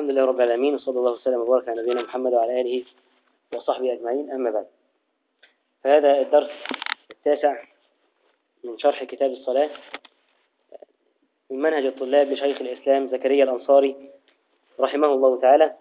الحمد لله رب العالمين، وصلى الله وسلم وبارك على نبينا محمد وعلى آله وصحبه أجمعين. أما بعد، فهذا الدرس التاسع من شرح كتاب الصلاة من منهج الطلاب لشيخ الإسلام زكريا الأنصاري رحمه الله تعالى.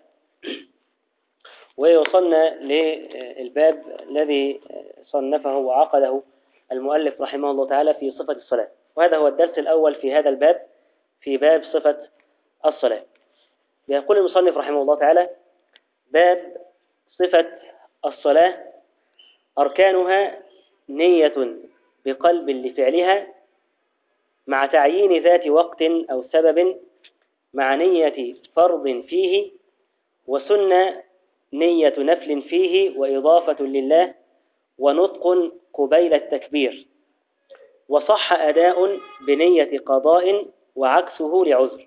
ووصلنا للباب الذي صنفه وعقده المؤلف رحمه الله تعالى في صفة الصلاة، وهذا هو الدرس الأول في هذا الباب، في باب صفة الصلاة. يقول المصنف رحمه الله تعالى: باب صفة الصلاة: أركانها نية بقلب لفعلها مع تعيين ذات وقت أو سبب، مع نية فرض فيه، وسنة نية نفل فيه وإضافة لله، ونطق قبيل التكبير، وصح أداء بنية قضاء وعكسه لعذر،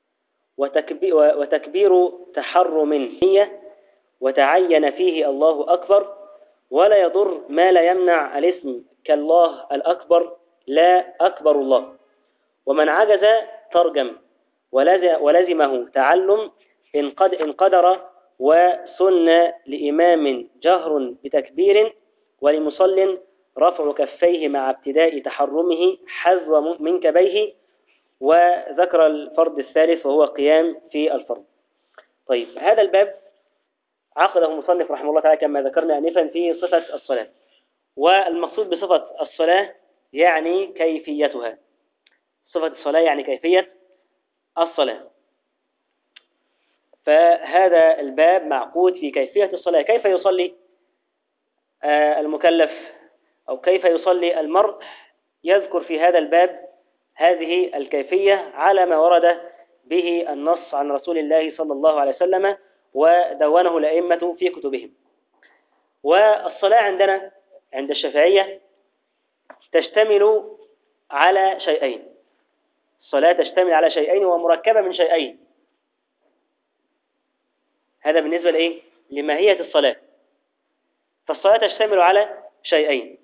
وتكبير تحرم نية وتعين فيه الله أكبر، ولا يضر ما لا يمنع الاسم كالله الأكبر لا أكبر الله. ومن عجز ترجم ولزمه تعلم إن قدر، وسن لإمام جهر بتكبير، ولمصل رفع كفيه مع ابتداء تحرمه حذو منكبيه، وذكر الفرض الثالث وهو قيام في الفرض. طيب، هذا الباب عقده المصنف رحمه الله تعالى كما ذكرنا آنفا في صفة الصلاة، والمقصود بصفة الصلاة يعني كيفيتها. صفة الصلاة يعني كيفية الصلاة، فهذا الباب معقود في كيفية الصلاة، كيف يصلي المكلف أو كيف يصلي المرء. يذكر في هذا الباب هذه الكيفية على ما ورد به النص عن رسول الله صلى الله عليه وسلم ودونه الأئمة في كتبهم. والصلاة عندنا عند الشافعية تشتمل على شيئين. الصلاة تشتمل على شيئين ومركبة من شيئين. هذا بالنسبة لإيه؟ لماهية الصلاة. فالصلاة تشتمل على شيئين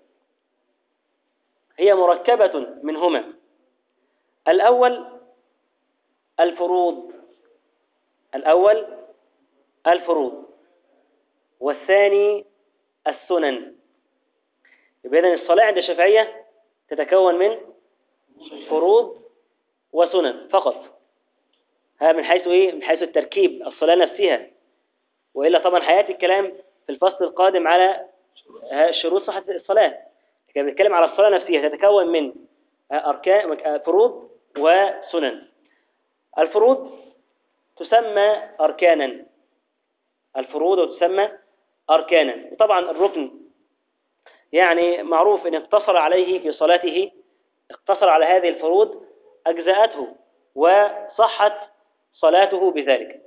هي مركبة منهما: الأول الفروض، والثاني السنن. يبقى إذن الصلاة عند الشافعية تتكون من فروض وسنن فقط. هذا من حيث إيه؟ من حيث التركيب الصلاة نفسها، وإلا طبعا حياتي الكلام في الفصل القادم على شروط صحة الصلاة. لكن بنتكلم على الصلاة نفسها تتكون من أركان، فروض وسنن. الفروض تسمى أركانا، وطبعا الركن يعني معروف إن اقتصر عليه في صلاته، اقتصر على هذه الفروض أجزأته وصحت صلاته بذلك.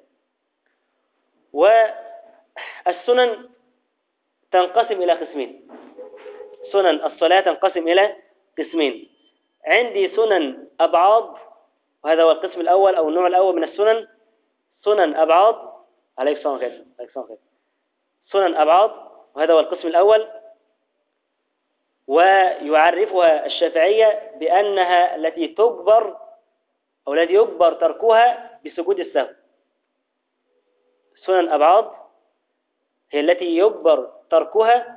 والسنن تنقسم إلى قسمين. سنن الصلاة تنقسم إلى قسمين: عندي سنن أبعاض، وهذا هو القسم الأول أو النوع الأول من السنن. سنن أبعاض، عليك السلام عليكم. سنن أبعاض، وهذا هو القسم الأول، ويعرفها الشافعية بأنها التي تجبر أو الذي يجبر تركها بسجود السهو. سنن أبعاض هي التي يجبر تركها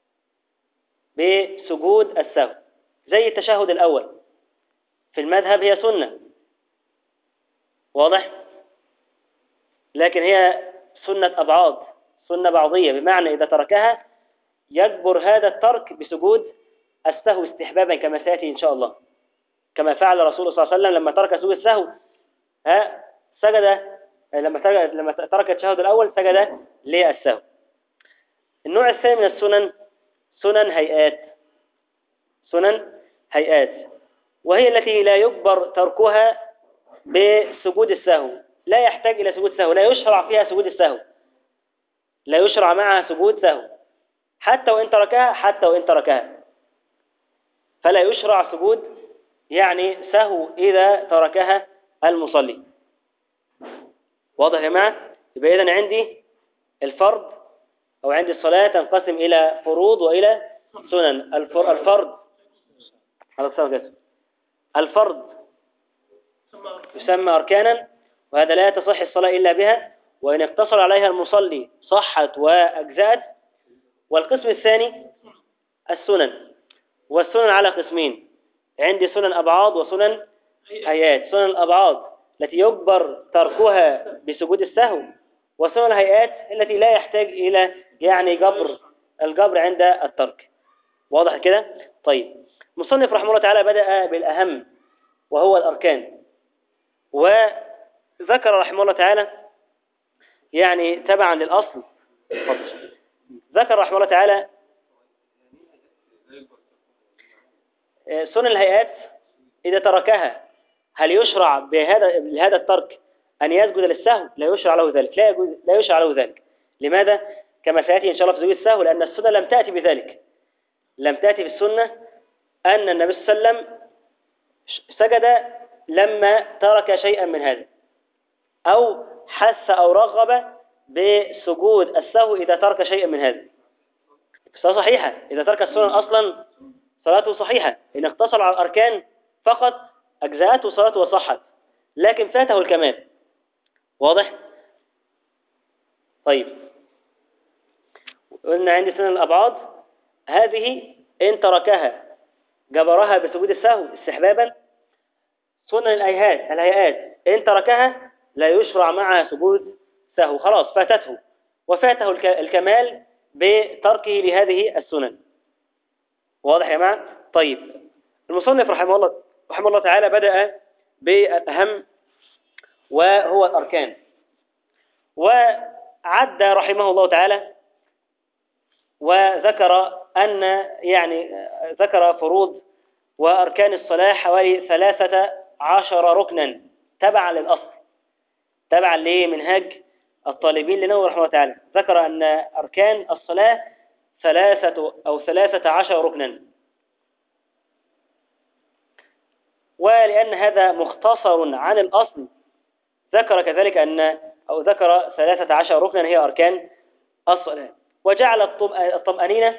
بسجود السهو، زي التشهد الأول في المذهب هي سنة، واضح؟ لكن هي سنة أبعاض، سنة بعضية، بمعنى إذا تركها يجبر هذا الترك بسجود السهو استحبابا، كما سيأتي إن شاء الله، كما فعل رسول الله صلى الله عليه وسلم لما ترك سجود السهو. سجد لما ترك التشهد الأول سجد للسهو. النوع الثاني من السنن سنن هيئات، وهي التي لا يجبر تركها بسجود السهو، لا يحتاج إلى سجود سهو، لا يشرع فيها سجود السهو، لا يشرع معها سجود سهو حتى وإن تركها، فلا يشرع سجود يعني سهو إذا تركها المصلي. واضح يا جماعة؟ يبقى إذن عندي الفرض أو عندي الصلاة تنقسم إلى فروض وإلى سنن. الفرض يسمى أركانا، وهذا لا تصح الصلاة إلا بها. وإن اقتصر عليها المصلي صحت وأجزأت. والقسم الثاني السنن، والسنن على قسمين، عندي سنن أبعاض وسنن هيئات. سنن الأبعاض التي يجبر تركها بسجود السهو، وسنن الهيئات التي لا يحتاج إلى يعني الجبر عند الترك. واضح كده؟ طيب، مصنف رحمه الله تعالى بدأ بالأهم وهو الأركان، وذكر رحمه الله تعالى يعني تبعا للأصل. ذكر رحمه الله تعالى سنن الهيئات إذا تركها هل يشرع بهذا الترك أن يسجد للسهو؟ لا يشرع له ذلك، لا يشرع له ذلك. لماذا؟ كما سيأتي إن شاء الله في سجود السهو، لأن السنة لم تأتي بذلك. لم تأتي في السنة أن النبي صلى الله عليه وسلم سجد لما ترك شيئا من هذا، أو حث أو رغب بسجود السهو إذا ترك شيئا من هذا. الصلاة صحيحة إذا ترك السنن أصلا، صلاته صحيحة. إن اقتصر على الأركان فقط أجزاءته صلاته وصحت، لكن فاته الكمال. واضح؟ طيب، قلنا عندي سنن الأبعاد، هذه إن تركها جبرها بسجود السهو استحبابا. سنن الهيئات إن تركها لا يشرع معها سجود سهو، خلاص فاتته، وفاته الكمال بتركه لهذه السنن. واضح يا جماعة؟ طيب، المصنف رحمه الله تعالى بدأ بالأهم وهو الأركان، وعد رحمه الله تعالى وذكر أن يعني ذكر فروض وأركان الصلاة حوالي 13 ركنا تبعا للأصل، تبعا لمنهاج الطالبين لنور رحمه الله تعالى. ذكر أن أركان الصلاة 13 ركنا، ولأن هذا مختصر عن الأصل ذكر كذلك ذكر 13 ركنا هي أركان الصلاة، وجعل الطمأنينة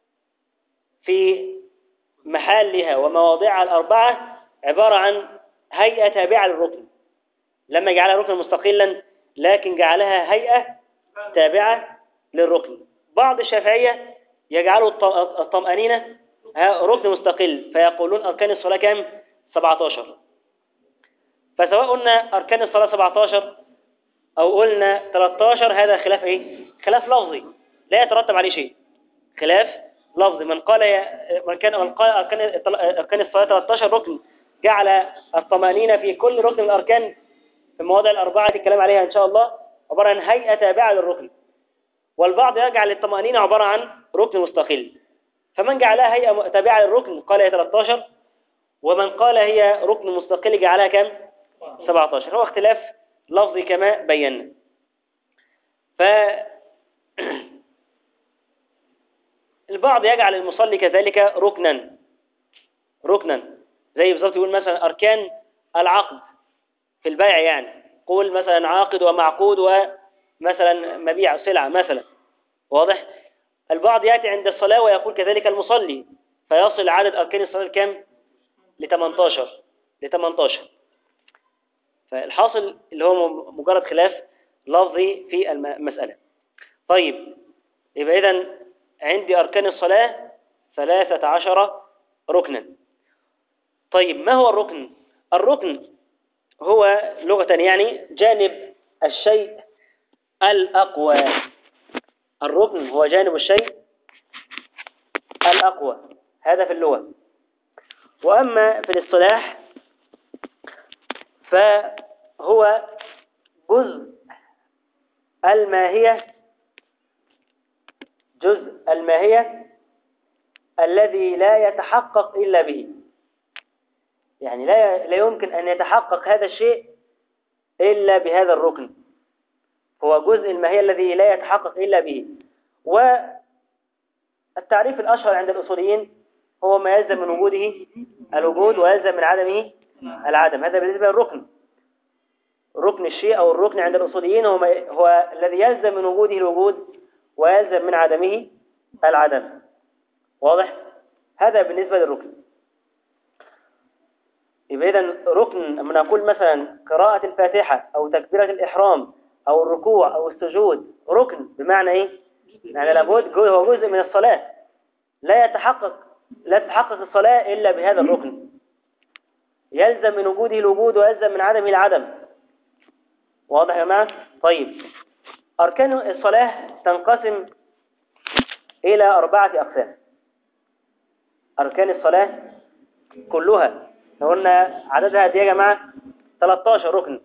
في محلها ومواضعها الأربعة عبارة عن هيئة تابعة للركن. لما جعلها ركنا مستقلا لكن جعلها هيئة تابعة للركن. بعض الشافعية يجعلوا الطمأنينة ركن مستقل، فيقولون أركان الصلاة كم؟ 17. فسواء قلنا أركان الصلاة 17 أو قلنا 13، هذا خلاف إيه؟ خلاف لفظي لا يترتب عليه شيء، خلاف لفظي. من قال أركان الصلاة 13 ركن جعل الطمأنينة في كل ركن من الأركان في المواضع الأربعة الكلام عليها إن شاء الله عبارة عن هيئة تابعة للركن، والبعض يجعل الطمأنينة عبارة عن ركن مستقل. فمن جعلها هيئة تابعة للركن قال هي 13، ومن قال هي ركن مستقل جعلها كم؟ 17. هو اختلاف لفظي كما بينا. البعض يجعل المصلي كذلك ركنا زي بالظبط يقول مثلا أركان العقد في البيع، يعني قول مثلا عاقد ومعقود ومثلا مبيع سلعة مثلا. واضح؟ البعض يأتي عند الصلاة ويقول كذلك المصلي، فيصل عدد أركان الصلاة كم؟ ل 18. فالحاصل اللي هو مجرد خلاف لفظي في المسألة. طيب، يبقى إذن عندي أركان الصلاة 13 ركنا. طيب، ما هو الركن؟ الركن هو لغة يعني جانب الشيء الأقوى. الركن هو جانب الشيء الأقوى، هذا في اللغة. وأما في الاصطلاح فهو جزء الماهية الذي لا يتحقق إلا به، يعني لا يمكن أن يتحقق هذا الشيء إلا بهذا الركن. هو جزء الماهية الذي لا يتحقق إلا به. والتعريف الأشهر عند الأصوليين هو ما يلزم من وجوده الوجود ويلزم من عدمه العدم. هذا بالنسبة للركن. ركن الشيء أو الركن عند الأصوليين هو الذي يلزم من وجوده الوجود ويلزم من عدمه العدم. واضح؟ هذا بالنسبة للركن. يبقى إذن ركن لما نقول مثلا قراءة الفاتحة أو تكبيرة الإحرام أو الركوع أو السجود ركن، بمعنى إيه؟ يعني لابد هو جزء من الصلاة، لا تتحقق الصلاة إلا بهذا الركن، يلزم من وجوده الوجود ويلزم من عدمه العدم. واضح يا جماعة؟ طيب، أركان الصلاة تنقسم إلى 4 أقسام. أركان الصلاة كلها قلنا عددها قد إيه يا جماعة؟ 13 ركن.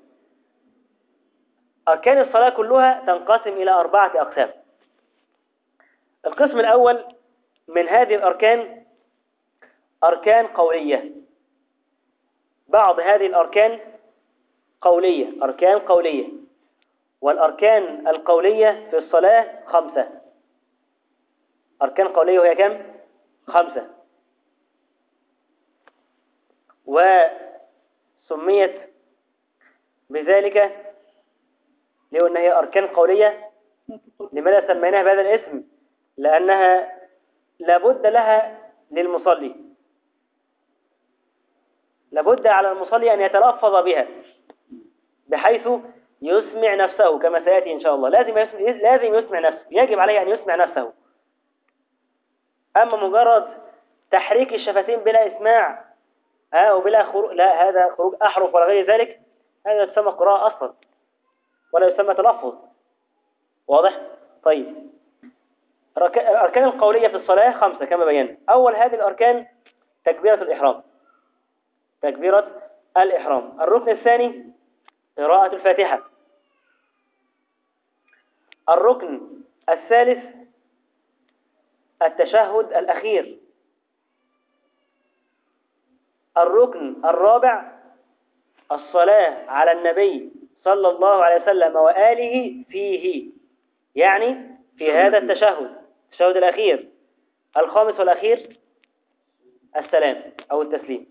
أركان الصلاة كلها تنقسم إلى 4 أقسام. القسم الأول من هذه الأركان أركان قولية. بعض هذه الأركان قولية، أركان قولية، والأركان القولية في الصلاة 5. أركان قولية وهي كم؟ 5. وسميت بذلك لأنها هي أركان قولية. لماذا سميناها بهذا الاسم؟ لأنها لابد لها للمصلي، لابد على المصلي أن يتلفظ بها بحيث يسمع نفسه، كما سيأتي إن شاء الله. لازم يسمع نفسه، يجب عليه أن يسمع نفسه. أما مجرد تحريك الشفتين بلا إسماع وبلا خروج، لا، هذا خروج أحرف ولا غير ذلك، هذا يسمى قراءة أصلا ولا يسمى تلفظ. واضح؟ طيب، الأركان القولية في الصلاة 5 كما بينا. أول هذه الأركان تكبيرة الإحرام. تكبيرة الإحرام. الركن الثاني قراءة الفاتحة. الركن الثالث التشهد الأخير. الركن الرابع الصلاة على النبي صلى الله عليه وسلم وآله فيه، يعني في هذا التشهد الأخير. الخامس والأخير السلام أو التسليم.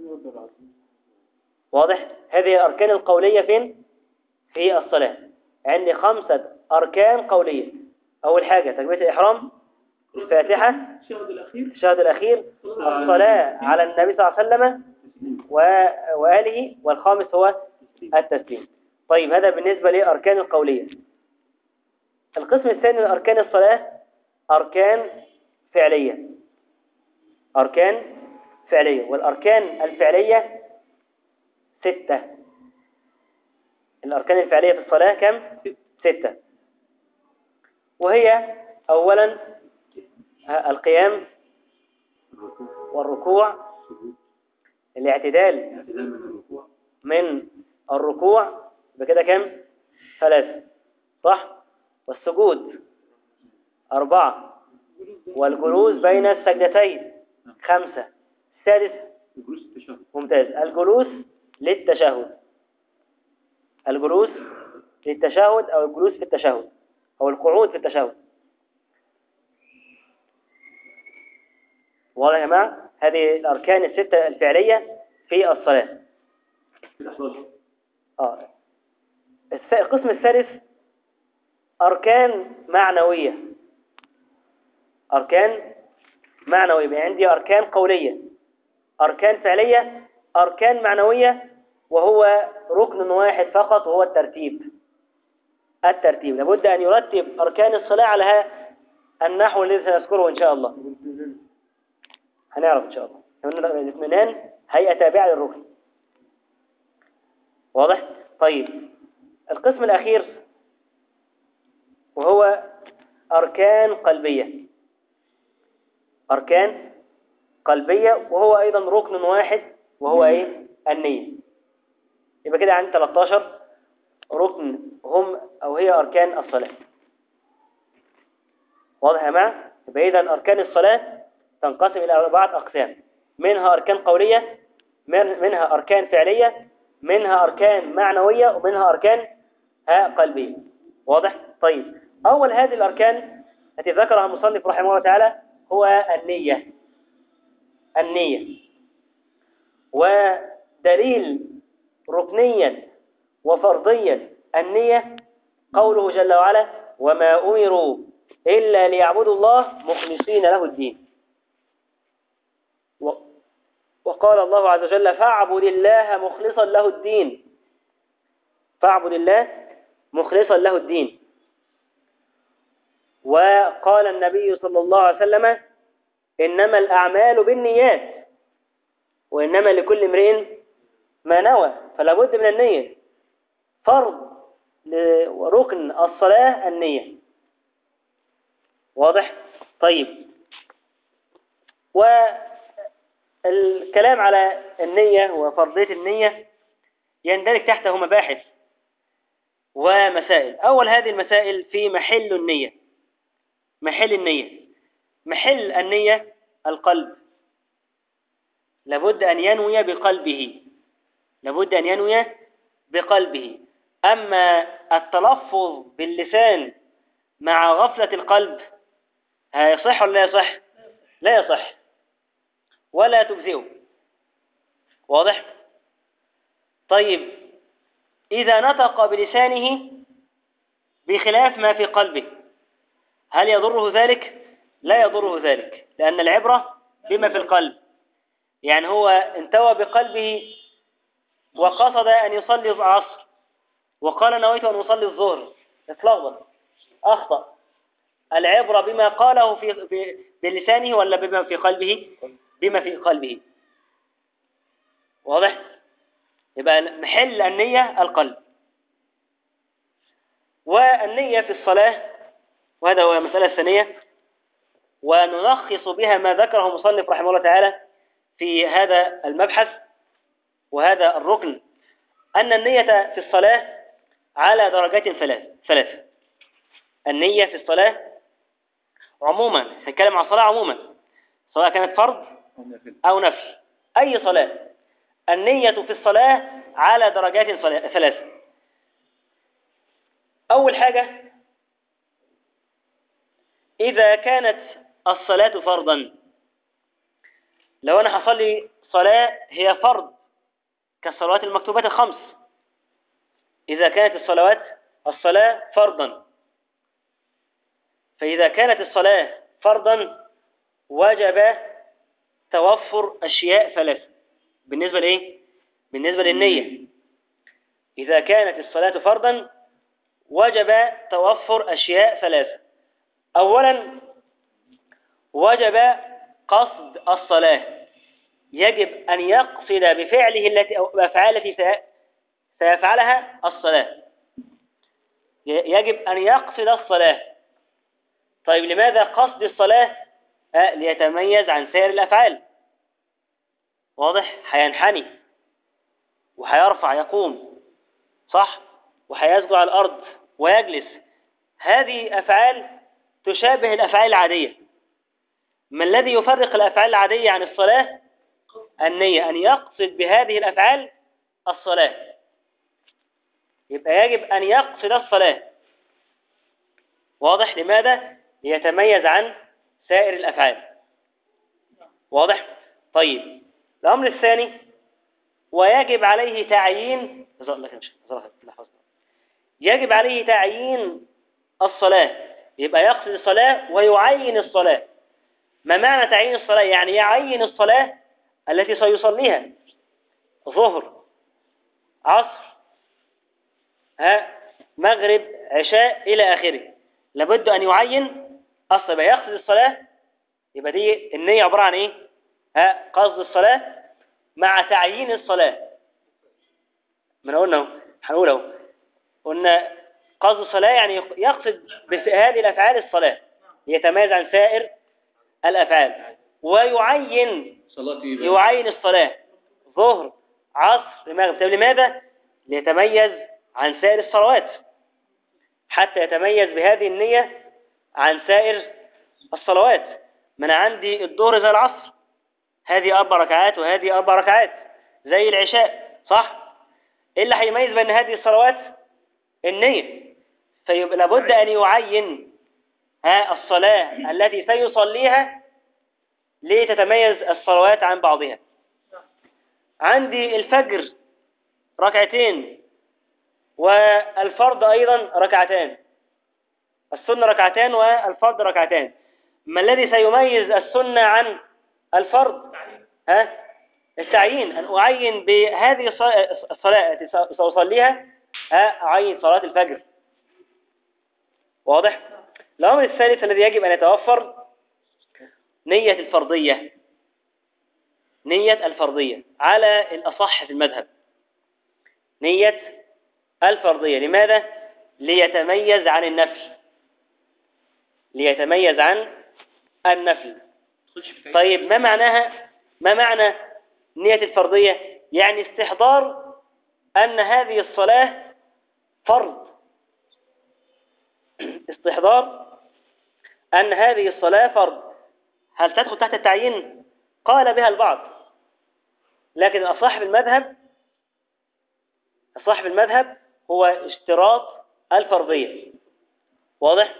واضح؟ هذه الأركان القولية فين؟ في الصلاة. عندي 5 أركان قولية. أول حاجة تكبيرة الإحرام، الفاتحة، التشهد الأخير، الصلاة على النبي صلى الله عليه وسلم وآله، والخامس هو التسليم. طيب، هذا بالنسبة لأركان القولية. القسم الثاني من أركان الصلاة أركان فعلية. أركان فعلية، والأركان الفعلية 6. الأركان الفعلية في الصلاة كم؟ 6. وهي أولا القيام والركوع، الاعتدال من الركوع، بكده كم؟ 3، صح؟ والسجود 4، والجلوس بين السجدتين 5. السادس ممتاز، الجلوس للتشهد. الجلوس للتشهد أو الجلوس في التشهد أو القعود في التشهد. واضح يا جماعة؟ هذه الأركان 6 الفعلية في الصلاة. القسم الثالث أركان معنوية. أركان معنوية، يعني عندي أركان قولية، أركان فعلية، أركان معنوية، وهو ركن واحد فقط وهو الترتيب. الترتيب لابد أن يرتب أركان الصلاة على النحو الذي سنذكره إن شاء الله. هنعرف إن شاء الله. الاطمئنان هيئة تابعة للركن. واضح؟ طيب، القسم الأخير وهو أركان قلبية. أركان قلبية، وهو أيضا ركن واحد وهو إيه؟ النية. يبقى كده عندي 13 ركن هم أو هي أركان الصلاة. واضح يا جماعة؟ يبقى إذا أركان الصلاة تنقسم إلى 4 أقسام، منها أركان قولية، منها أركان فعلية، منها أركان معنوية، ومنها أركان قلبية. واضح؟ طيب، أول هذه الأركان التي ذكرها المصنف رحمه الله تعالى هو النية. النية، ودليل ركنيا وفرضيا النية قوله جل وعلا: وما أمروا إلا ليعبدوا الله مخلصين له الدين. وقال الله عز وجل: فاعبد الله مخلصا له الدين. فاعبد الله مخلصا له الدين. وقال النبي صلى الله عليه وسلم: إنما الأعمال بالنيات وإنما لكل امرئ ما نوى. فلا بد من النية. فرض وركن الصلاة النية. واضح؟ طيب، والكلام على النية وفرضية النية يندرج تحته مباحث ومسائل. أول هذه المسائل في محل النية. محل النية، محل النية القلب. لابد أن ينوي بقلبه، لابد أن ينوي بقلبه. أما التلفظ باللسان مع غفلة القلب هيصح ولا لا يصح؟ لا يصح ولا تجزئه. واضح؟ طيب، إذا نطق بلسانه بخلاف ما في قلبه هل يضره ذلك؟ لا يضره ذلك، لأن العبرة بما في القلب. يعني هو انتوى بقلبه وقصد أن يصلي العصر وقال نويت أن أصلي الظهر، اتلخبط، أخطأ. العبرة بما قاله بلسانه ولا بما في قلبه؟ بما في قلبه. واضح؟ يبقى محل النية القلب. والنية في الصلاة، وهذا هو المسألة الثانية، ونلخص بها ما ذكره مصنف رحمه الله تعالى في هذا المبحث وهذا الركن، أن النية في الصلاة على درجات ثلاث. النية في الصلاة عموما، هنتكلم عن الصلاة عموما سواء كانت فرض أو نفل، أي صلاة. النية في الصلاة على درجات ثلاث. أول حاجة، إذا كانت الصلاة فرضا، لو أنا هصلي صلاة هي فرض كالصلوات المكتوبات الخمس، إذا كانت الصلاة فرضا، فإذا كانت الصلاة فرضا وجب توفر أشياء ثلاثة. بالنسبة لإيه؟ بالنسبة للنية. إذا كانت الصلاة فرضا وجب توفر أشياء ثلاثة. أولا، وجب قصد الصلاة. يجب أن يقصد بفعله التي أو الأفعال التي سيفعلها الصلاة. يجب أن يقصد الصلاة. طيب، لماذا قصد الصلاة؟ ليتميز عن سائر الأفعال. واضح؟ هينحني وهيرفع يقوم، صح؟ وهيسجد على الأرض ويجلس. هذه أفعال تشابه الأفعال العادية. ما الذي يفرق الأفعال العادية عن الصلاة؟ النية، أن يقصد بهذه الأفعال الصلاة. يبقى يجب أن يقصد الصلاة. واضح؟ لماذا؟ ليتميز عن سائر الأفعال. واضح؟ طيب، الأمر الثاني، ويجب عليه تعيين يجب عليه تعيين الصلاة. يبقى يقصد الصلاة ويعين الصلاة. ما معنى تعيين الصلاة؟ يعني يعين الصلاة التي سيصليها، ظهر، عصر، مغرب، عشاء إلى آخره. لابد أن يعين الصلاة. يقصد الصلاة، يبقى دي النية عبارة عن إيه؟ قصد الصلاة مع تعيين الصلاة. ما قلنا قصد الصلاة يعني يقصد بهذه الأفعال الصلاة، يتميز عن سائر الأفعال. ويعين الصلاة، ظهر، عصر، مغرب. لماذا؟ ليتميز عن سائر الصلوات، حتى يتميز بهذه النية عن سائر الصلوات. ما أنا عندي الظهر زي العصر، هذه 4 ركعات وهذه 4 ركعات، زي العشاء، صح؟ إيه اللي هيميز بين هذه الصلوات؟ النية. فيبقى لابد أن يعين الصلاة التي سيصليها لتتميز الصلوات عن بعضها. عندي الفجر 2 والفرض أيضا 2، السنة 2 والفرض 2. ما الذي سيميز السنة عن الفرض؟ التعيين. أن أعين بهذه الصلاة التي سأصليها، أعين صلاة الفجر واضح؟ الأمر الثالث الذي يجب أن يتوفر نية الفرضية. نية الفرضية على الأصح في المذهب، نية الفرضية. لماذا؟ ليتميز عن النفل، ليتميز عن النفل. طيب ما معناها؟ ما معنى نية الفرضية؟ يعني استحضار أن هذه الصلاة فرض، استحضار أن هذه الصلاة فرض. هل تدخل تحت التعيين؟ قال بها البعض، لكن الأصح في المذهب، الصح في المذهب هو اشتراط الفرضية. واضح؟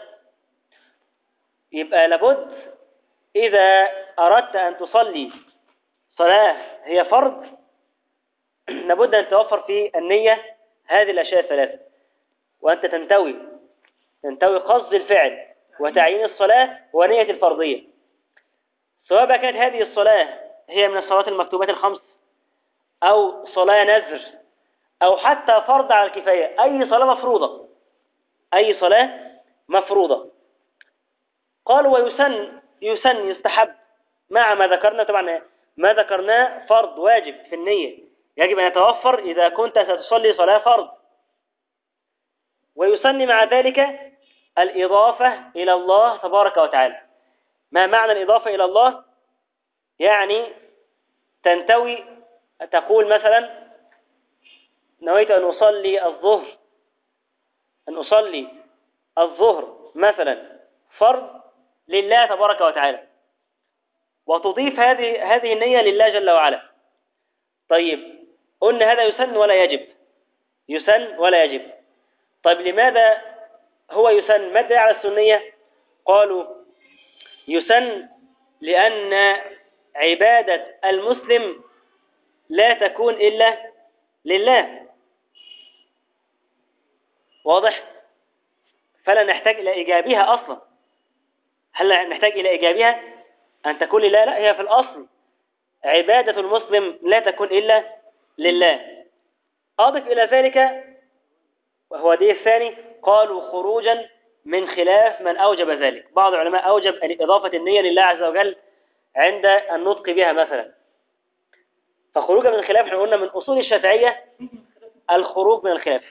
يبقى لابد إذا أردت أن تصلي صلاة هي فرض لابد أن توفر في النية هذه الأشياء الثلاثة، وأنت تنتوي قصد الفعل وتعيين الصلاة ونية الفرضية، سواء كانت هذه الصلاة هي من الصلوات المكتوبات الخمس أو صلاة نذر أو حتى فرض على الكفاية، أي صلاة مفروضة، أي صلاة مفروضة. قالوا يسن يستحب مع ما ذكرنا. طبعا ما ذكرناه فرض واجب في النية، يجب أن يتوفر إذا كنت ستصلي صلاة فرض. ويسن مع ذلك الإضافة إلى الله تبارك وتعالى. ما معنى الإضافة إلى الله؟ يعني تنتوي، تقول مثلا نويت أن أصلي الظهر، أن أصلي الظهر مثلا فرض لله تبارك وتعالى، وتضيف هذه النية لله جل وعلا. طيب قلنا هذا يسن ولا يجب؟ يسن ولا يجب. طيب لماذا هو يسن؟ ما الدليل على السنية؟ قالوا يسن لأن عبادة المسلم لا تكون إلا لله. واضح؟ فلا نحتاج إلى إيجابها أصلا. هل نحتاج إلى إيجابها أن تكون لله؟ لا، هي في الأصل عبادة المسلم لا تكون إلا لله. أضف إلى ذلك وهو دي الثاني، قالوا خروجا من خلاف من أوجب ذلك. بعض العلماء أوجب إضافة النية لله عز وجل عند النطق بها مثلا، فخروجا من الخلاف احنا قلنا من أصول الشافعية الخروج من الخلاف.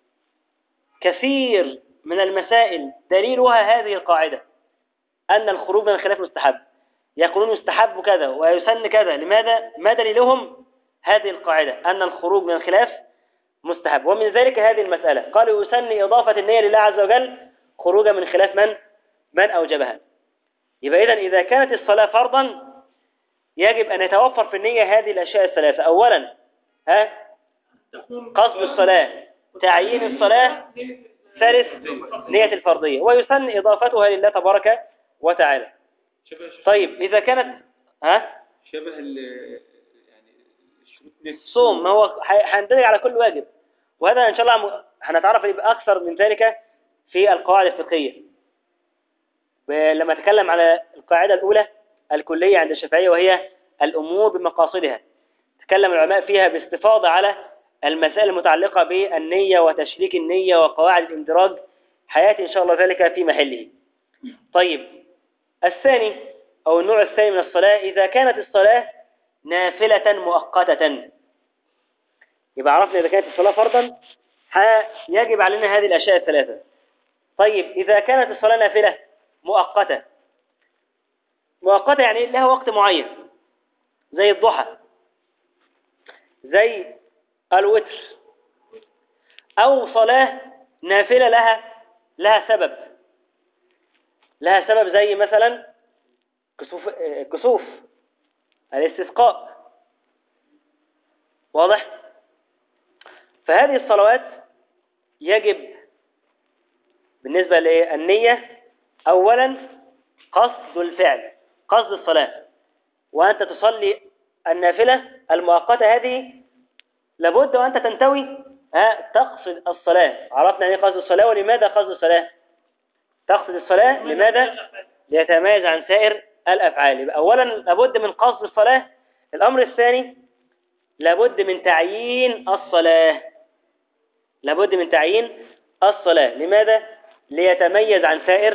كثير من المسائل دليلها هذه القاعدة أن الخروج من الخلاف مستحب، يقولون يستحب كذا ويسن كذا. لماذا؟ ما دليلهم؟ هذه القاعدة أن الخروج من الخلاف مستحب. ومن ذلك هذه المسألة قالوا يسن إضافة النية لله عز وجل خروجا من خلاف من أوجبها. يبقى إذا كانت الصلاة فرضا يجب أن يتوفر في النية هذه الأشياء الثلاثة. أولا قصد الصلاة، تعيين الصلاة. ثالث نية الفرضية، ويسن إضافتها لله تبارك وتعالى. طيب إذا كانت شبه يعني الصوم، ما هو هندرج على كل واجب، وهذا إن شاء الله هنتعرف يبقى أكثر من ذلك في القواعد الفقهية لما نتكلم على القاعدة الأولى الكلية عند الشافعية وهي الأمور بمقاصدها. تكلم العلماء فيها باستفاضة على المسائل المتعلقة بالنية وتشريك النية وقواعد الإندراج. حياتي إن شاء الله ذلك في محله. طيب الثاني أو النوع الثاني من الصلاة، إذا كانت الصلاة نافلة مؤقتة. يبقى عرفنا إذا كانت الصلاة فرضا يجب علينا هذه الأشياء الثلاثة. طيب إذا كانت الصلاة نافلة مؤقتة، مؤقتة يعني لها وقت معين، زي الضحى، زي الوتر، أو صلاة نافلة لها سبب زي مثلا كسوف الاستسقاء. واضح؟ فهذه الصلوات يجب بالنسبة للنية أولا قصد الفعل، قصد الصلاة. وأنت تصلي النافلة المؤقتة هذه لابد وأنت تنتوي تقصد الصلاة. عرفنا يعني قصد الصلاة ولماذا قصد الصلاة؟ تقصد الصلاة لماذا؟ ليتميز عن سائر الأفعال. أولا لابد من قصد الصلاة. الأمر الثاني لابد من تعيين الصلاة، لابد من تعيين الصلاة. لماذا؟ ليتميز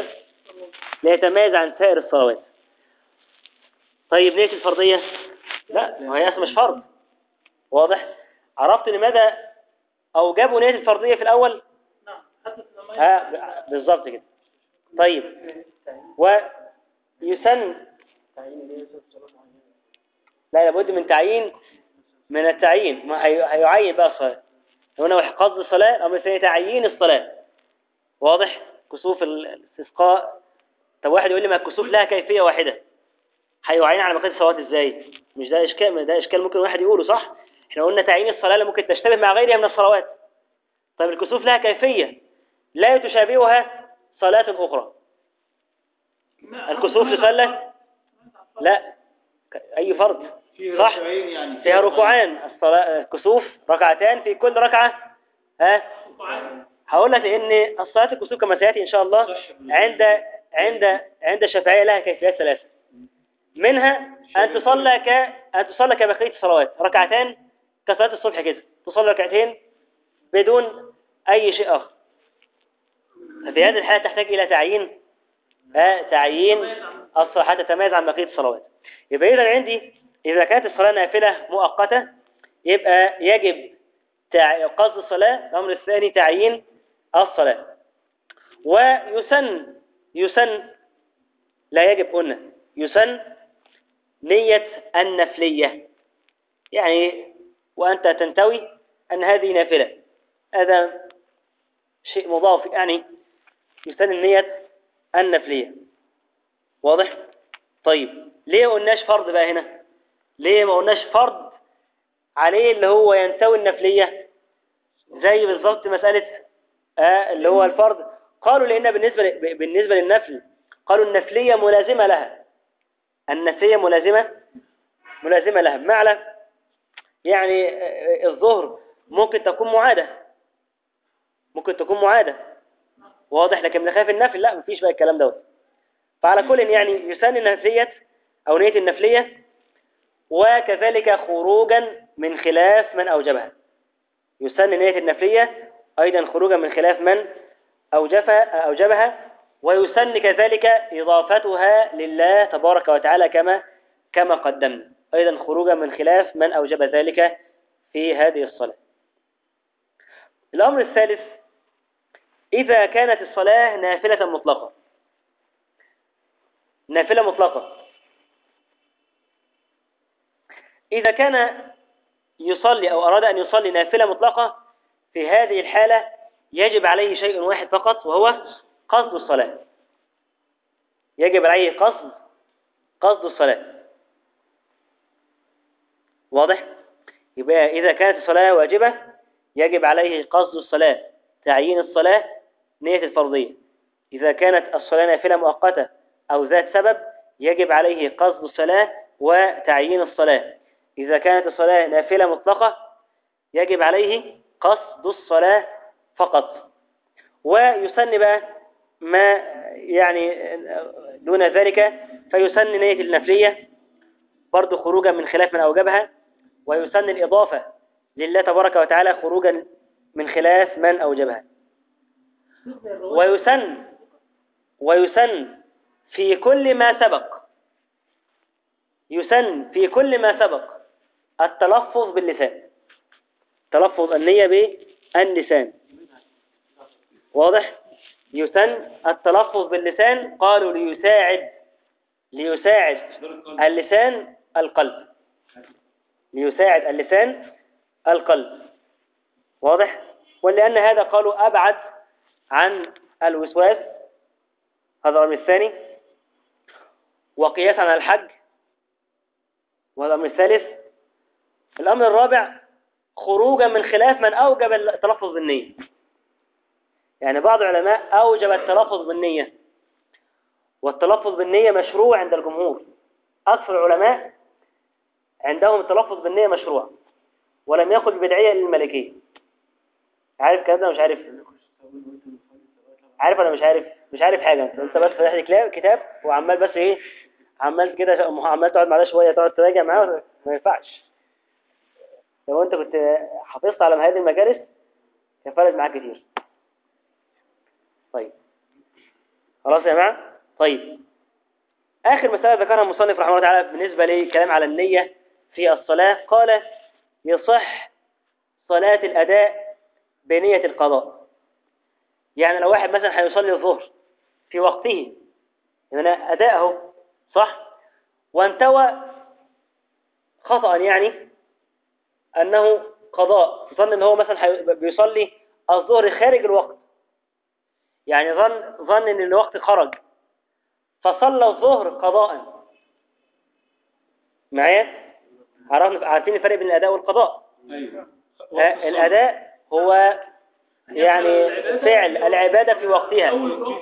عن سائر الصلوات. طيب نية الفرضية؟ لا، ما هي أصلا مش فرض. واضح؟ عرفت لماذا أوجبوا نية الفرضية في الأول؟ بالظبط كده. طيب ويسن، لا لابد من التعيين، ما هيعين بقى الصلاة. هنا قصد الصلاة، الأمر الثاني تعيين الصلاة. واضح؟ كسوف الاستسقاء. طب واحد يقول لي ما الكسوف لها كيفية واحدة، هيعين على مقياس الصلوات ازاي؟ مش ده اشكال؟ ده اشكال ممكن واحد يقوله، صح؟ احنا قلنا تعيين الصلاة اللي ممكن تشتبه مع غيرها من الصلوات. طيب الكسوف لها كيفية لا تشابهها صلاة أخرى. الكسوف يصلى؟ لا، أي فرض صح؟ فيها ركوعان. الصلاة الكسوف ركعتان في كل ركعة. هقول لك ان الصلاة الكسوف كما سيأتي إن شاء الله عند الشافعية لها كيفيات ثلاثة. منها أن تصلى كبقية الصلوات، ركعتان كصلاة الصبح كده، تصلي ركعتين بدون أي شيء آخر. ففي هذه الحالة تحتاج إلى تعيين الصلاة حتى تتميز عن بقية الصلوات. يبقى إذا عندي إذا كانت الصلاة نافلة مؤقتة يبقى يجب قصد الصلاة. الأمر الثاني تعيين الصلاة. ويسن لا يجب، قلنا يسن نية النفلية، يعني وأنت تنتوي أن هذه نافلة، هذا شيء مضاف، يعني يسن النية النفلية. واضح؟ طيب ليه ما قلناش فرض بقى هنا؟ ليه ما قلناش فرض عليه اللي هو ينتوي النفلية زي بالضبط مسألة اللي هو الفرض؟ قالوا لأن بالنسبة للنفل قالوا النفلية ملازمة لها، النفلية ملازمة لها. بمعنى يعني الظهر ممكن تكون معادة، واضح، لكن بنخاف النفل لا، مفيش بقى الكلام دوت. فعلى كل يعني يسن النفلية أو نية النفلية، وكذلك خروجا من خلاف من أوجبها. يسن نية النفلية أيضا خروجا من خلاف من أوجبها، ويسن كذلك إضافتها لله تبارك وتعالى كما قدمنا، أيضا خروجا من خلاف من أوجب ذلك في هذه الصلاة. الأمر الثالث، إذا كانت الصلاة نافلة مطلقة، إذا كان يصلي أو أراد أن يصلي نافلة مطلقة، في هذه الحالة يجب عليه شيء واحد فقط، وهو قصد الصلاة. يجب عليه قصد الصلاة. واضح؟ يبقى إذا كانت الصلاة واجبة يجب عليه قصد الصلاة، تعيين الصلاة، نية الفرضية. إذا كانت الصلاة نافلة مؤقتة أو ذات سبب يجب عليه قصد الصلاة وتعيين الصلاة. إذا كانت الصلاة نافلة مطلقة يجب عليه قصد الصلاة فقط. ويسن بقى ما يعني دون ذلك، فيسن نية النفلية برضو خروجا من خلاف من أوجبها، ويسن الإضافة لله تبارك وتعالى خروجا من خلاف من أوجبها. ويسن في كل ما سبق التلفظ باللسان، تلفظ النية باللسان. واضح؟ يسن التلفظ باللسان، قالوا ليساعد اللسان القلب، ليساعد اللسان القلب. واضح؟ ولأن هذا قالوا أبعد عن الوسواس، هذا الأمر الثاني، وقياس على الحج، وهذا الأمر الثالث. الأمر الرابع خروجا من خلاف من أوجب التلفظ بالنية. يعني بعض العلماء أوجب التلفظ بالنية، والتلفظ بالنية مشروع عند الجمهور. أكثر العلماء عندهم التلفظ بالنية مشروع، ولم يقل ببدعية للمالكية. عارف الكلام ده؟ مش عارف؟ عارف ولا مش عارف حاجة؟ انت بس فتح لي كتاب وعمال بس ايه، عمال كده، عمال تقعد معاه شوية، تقعد تراجع معاه، ما ينفعش. لو انت كنت حافظت على هذه المجالس كان فرق معاك كتير. طيب خلاص يا جماعة. طيب آخر مسألة ذكرها المصنف رحمه الله تعالى بالنسبة لكلام على النية في الصلاة، قال يصح صلاة الأداء بنية القضاء. يعني لو واحد مثلا هيصلي الظهر في وقته، يعني أداءه صح، وانتوى خطأ يعني أنه قضاء، ظن أنه هو مثلا بيصلي الظهر خارج الوقت، يعني ظن أن الوقت خرج فصلى الظهر قضاء. معايا؟ عارفين الفرق بين الأداء والقضاء؟ ايوه. الأداء هو يعني فعل العبادة في وقتها،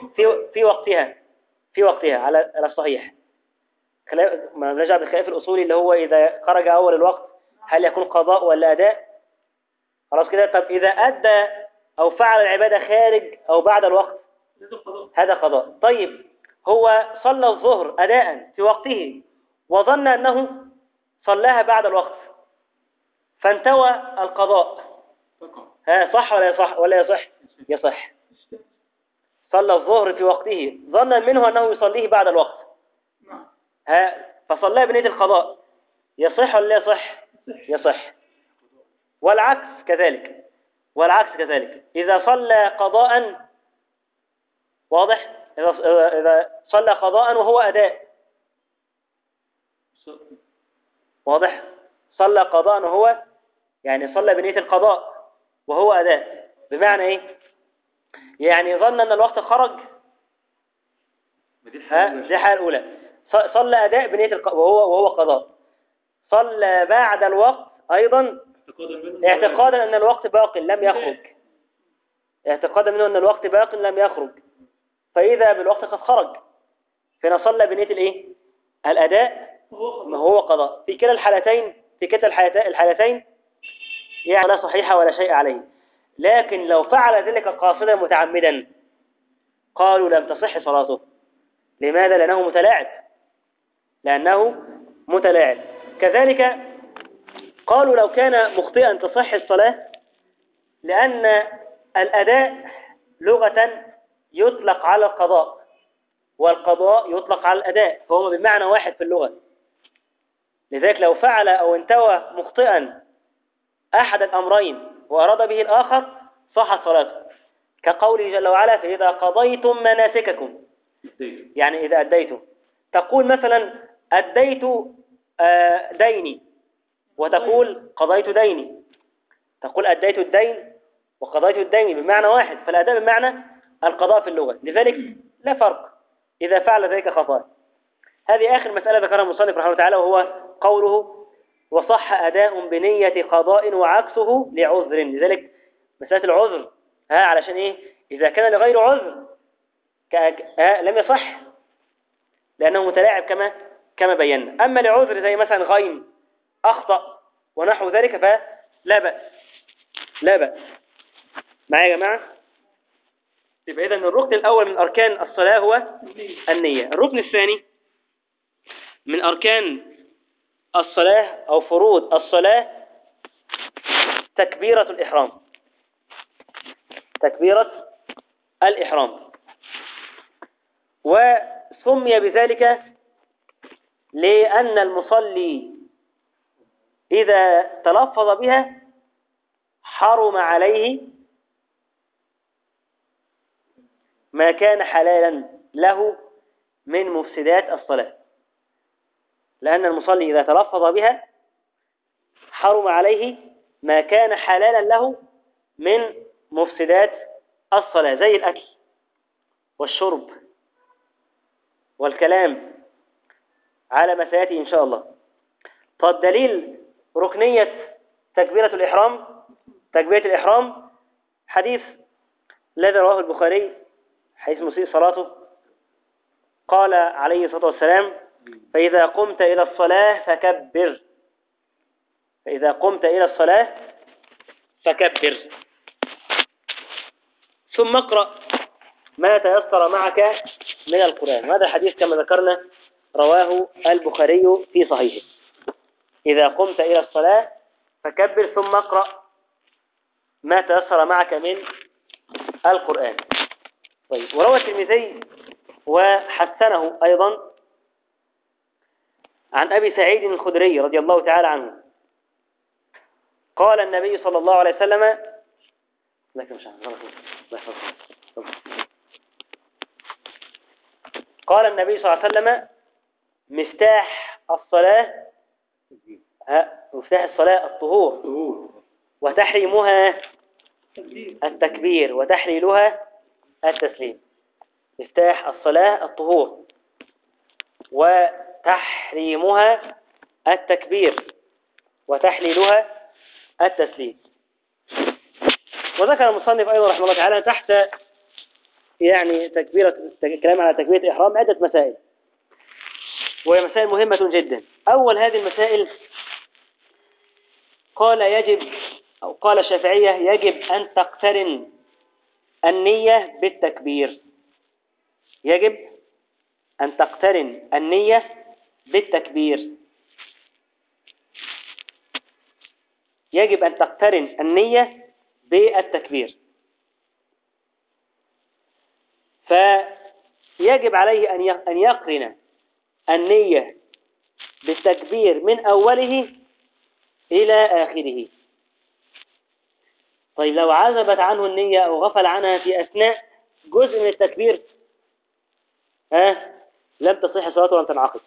في وقتها على الصحيح. ما نرجع بالخلاف الأصولي اللي هو إذا خرج أول الوقت هل يكون قضاء ولا أداء؟ خلاص كده. طب إذا أدى أو فعل العبادة خارج أو بعد الوقت هذا قضاء. طيب هو صلى الظهر أداء في وقته وظن أنه صلاها بعد الوقت فانتوى القضاء، ها صح ولا يصح؟ ولا يصح؟ يصح. صلى الظهر في وقته ظنا منه أنه يصليه بعد الوقت، ها فصلاه بنية القضاء، يصح ولا يصح؟ يصح. والعكس كذلك، إذا صلى قضاء، واضح، إذا صلى قضاء وهو أداء، واضح، صلى قضاء وهو يعني صلى بنية القضاء وهو أداء، بمعنى إيه؟ يعني ظن أن الوقت خرج، دي حالة الأولى، صلى أداء بنية القضاء وهو قضاء، صلى بعد الوقت أيضا اعتقادا أن الوقت باق لم يخرج، اعتقادا منه أن الوقت باق لم يخرج، فإذا بالوقت قد خرج، فإن صلى بنية الإيه؟ الأداء ما هو قضاء. في كلا الحالتين، الحالتين يعني لا صحيحة ولا شيء عليه. لكن لو فعل ذلك قاصدا متعمدا قالوا لم تصح صلاته. لماذا؟ لأنه متلاعب. كذلك قالوا لو كان مخطئا تصح الصلاة، لأن الأداء لغة يطلق على القضاء والقضاء يطلق على الأداء، فهما بمعنى واحد في اللغة. لذلك لو فعل أو انتوى مخطئا أحد الأمرين وأراد به الآخر صحت صلاته، كقوله جل وعلا فإذا قضيتم مناسككم، يعني إذا أديتم. تقول مثلا أديت ديني وتقول قضيت ديني، تقول أديت الدين وقضيت الدين بمعنى واحد، فالأداء بمعنى القضاء في اللغة، لذلك لا فرق إذا فعل ذلك خطأ. هذه آخر مسألة ذكرها المصنف رحمه الله تعالى، وهو قوله وصح أداء بنية قضاء وعكسه لعذر. لذلك مسألة العذر علشان إيه؟ إذا كان لغير عذر لم يصح لأنه متلاعب كما بينا. أما لعذر زي مثلا غيم أخطأ ونحو ذلك فلا بأس، لا بأس. معايا يا جماعة؟ يبقى إذن الركن الأول من أركان الصلاة هو النية. الركن الثاني من أركان الصلاة أو فروض الصلاة تكبيرة الإحرام. تكبيرة الإحرام، وسمي بذلك لأن المصلي إذا تلفظ بها حرم عليه ما كان حلالا له من مفسدات الصلاة. لأن المصلي إذا تلفظ بها حرم عليه ما كان حلالا له من مفسدات الصلاة، زي الأكل والشرب والكلام على ما سيأتي إن شاء الله. فالدليل ركنية تكبيرة الإحرام حديث الذي رواه البخاري حيث مسيء صلاته قال عليه الصلاة والسلام فإذا قمت إلى الصلاة فكبر، فإذا قمت إلى الصلاة فكبر، ثم اقرأ ما تيسر معك من القرآن. وهذا الحديث كما ذكرنا رواه البخاري في صحيحه. إذا قمت إلى الصلاة فكبر ثم اقرأ ما تيسر معك من القرآن. طيب، وروى الترمذي وحسنه أيضا عن أبي سعيد الخدري رضي الله تعالى عنه قال النبي صلى الله عليه وسلم قال النبي صلى الله عليه وسلم مفتاح الصلاة الطهور وتحريمها التكبير وتحليلها التسليم. مفتاح الصلاة الطهور وتحريمها التكبير وتحليلها التسليم. وذكر المصنف أيضا رحمه الله تعالى تحت يعني الكلام على تكبيرة الإحرام عدة مسائل، وهي مسائل مهمة جدا. أول هذه المسائل قال الشافعية يجب أن تقترن النية بالتكبير. يجب أن تقترن النية بالتكبير. يجب أن تقترن النية بالتكبير. فيجب عليه أن يقرن النية بالتكبير من أوله إلى آخره. طيب لو عزبت عنه النية أو غفل عنها في أثناء جزء من التكبير لم تصح صلاته ولم تنعقد.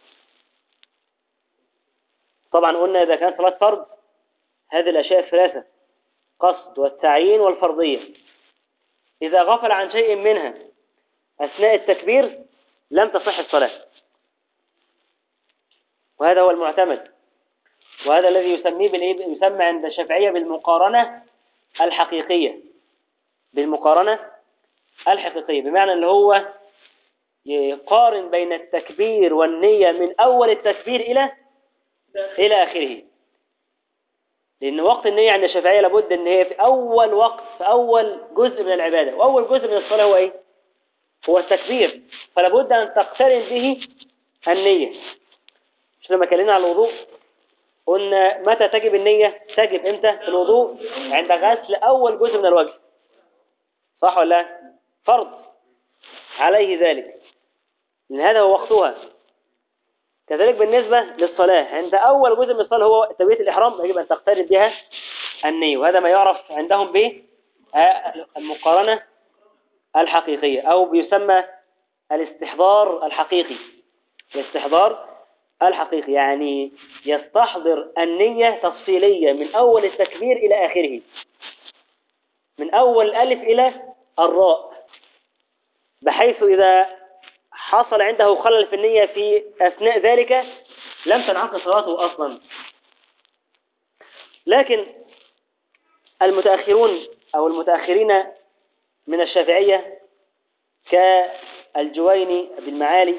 طبعا قلنا إذا كانت صلاة فرض هذه الأشياء الثلاثة قصد والتعيين والفرضية، إذا غفل عن شيء منها أثناء التكبير لم تصح الصلاة، وهذا هو المعتمد، وهذا الذي يسمى عند الشافعية بالمقارنة الحقيقية. بالمقارنة الحقيقية بمعنى اللي هو يقارن بين التكبير والنية من أول التكبير إلى آخره. لأن وقت النية عند الشافعية لابد أن هي في أول وقت، في أول جزء من العبادة، وأول جزء من الصلاة هو إيه؟ هو التكبير، فلابد أن تقترن به النية. مش لما كلمنا على الوضوء قلنا متى تجب النية؟ تجب إمتى في الوضوء؟ عند غسل أول جزء من الوجه، صح ولا لا؟ فرض عليه ذلك، لأن هذا هو وقتها. كذلك بالنسبة للصلاة عند أول جزء من الصلاة هو تكبيرة الإحرام، يجب أن تقترن بها النية، وهذا ما يعرف عندهم بالمقارنة الحقيقية، أو بيسمى الاستحضار الحقيقي. الاستحضار الحقيقي يعني يستحضر النية تفصيلية من أول التكبير إلى آخره، من أول الألف إلى الراء، بحيث إذا حصل عنده خلل في النية في أثناء ذلك لم تنعقد صلاته أصلا. لكن المتأخرون أو المتأخرين من الشافعية كالجويني بالمعالي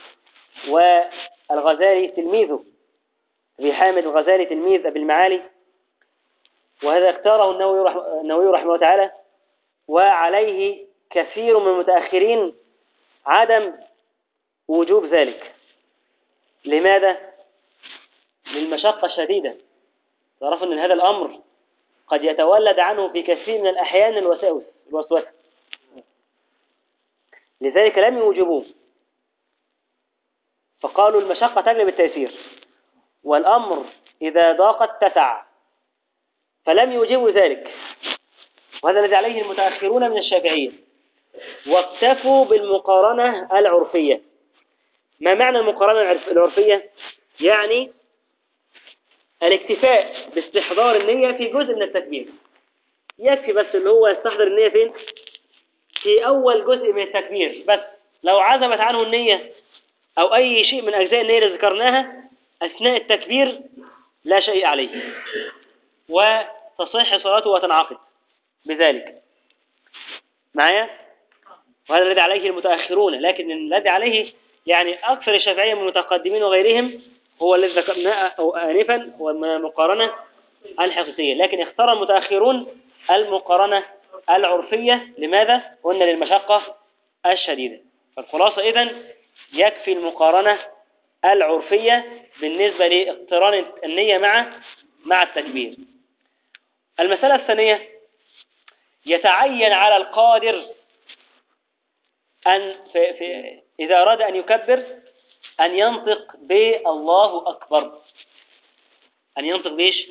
والغزالي تلميذه أبي حامد الغزالي تلميذ أبي المعالي، وهذا اختاره النووي رحمه الله تعالى، وعليه كثير من المتأخرين عدم وجوب ذلك. لماذا؟ للمشقة الشديدة. تعرفوا أن هذا الأمر قد يتولد عنه في كثير من الأحيان الوسوسة، لذلك لم يوجبوه، فقالوا المشقة تجلب التيسير، والأمر إذا ضاق اتسع، فلم يوجبوا ذلك. وهذا الذي عليه المتأخرون من الشافعية، واكتفوا بالمقارنة العرفية. ما معنى المقارنة العرفية؟ يعني الاكتفاء باستحضار النية في جزء من التكبير، يكفي بس اللي هو يستحضر النية فين؟ في أول جزء من التكبير بس. لو عزمت عنه النية أو أي شيء من أجزاء النية اللي ذكرناها أثناء التكبير لا شيء عليه، وتصح صلاته وتنعقد بذلك. معايا؟ وهذا الذي عليه المتأخرون، لكن الذي عليه يعني أكثر الشافعية من المتقدمين وغيرهم هو الذي ذكرناه آنفا، هو المقارنة الحقيقية. لكن اختار المتأخرون المقارنة العرفية. لماذا؟ قلنا للمشقة الشديدة. فالخلاصة إذن يكفي المقارنة العرفية بالنسبة لاقتران النية مع التكبير. المسألة الثانية، يتعين على القادر أن إذا أراد أن يكبر أن ينطق بالله أكبر. أن ينطق بإيش؟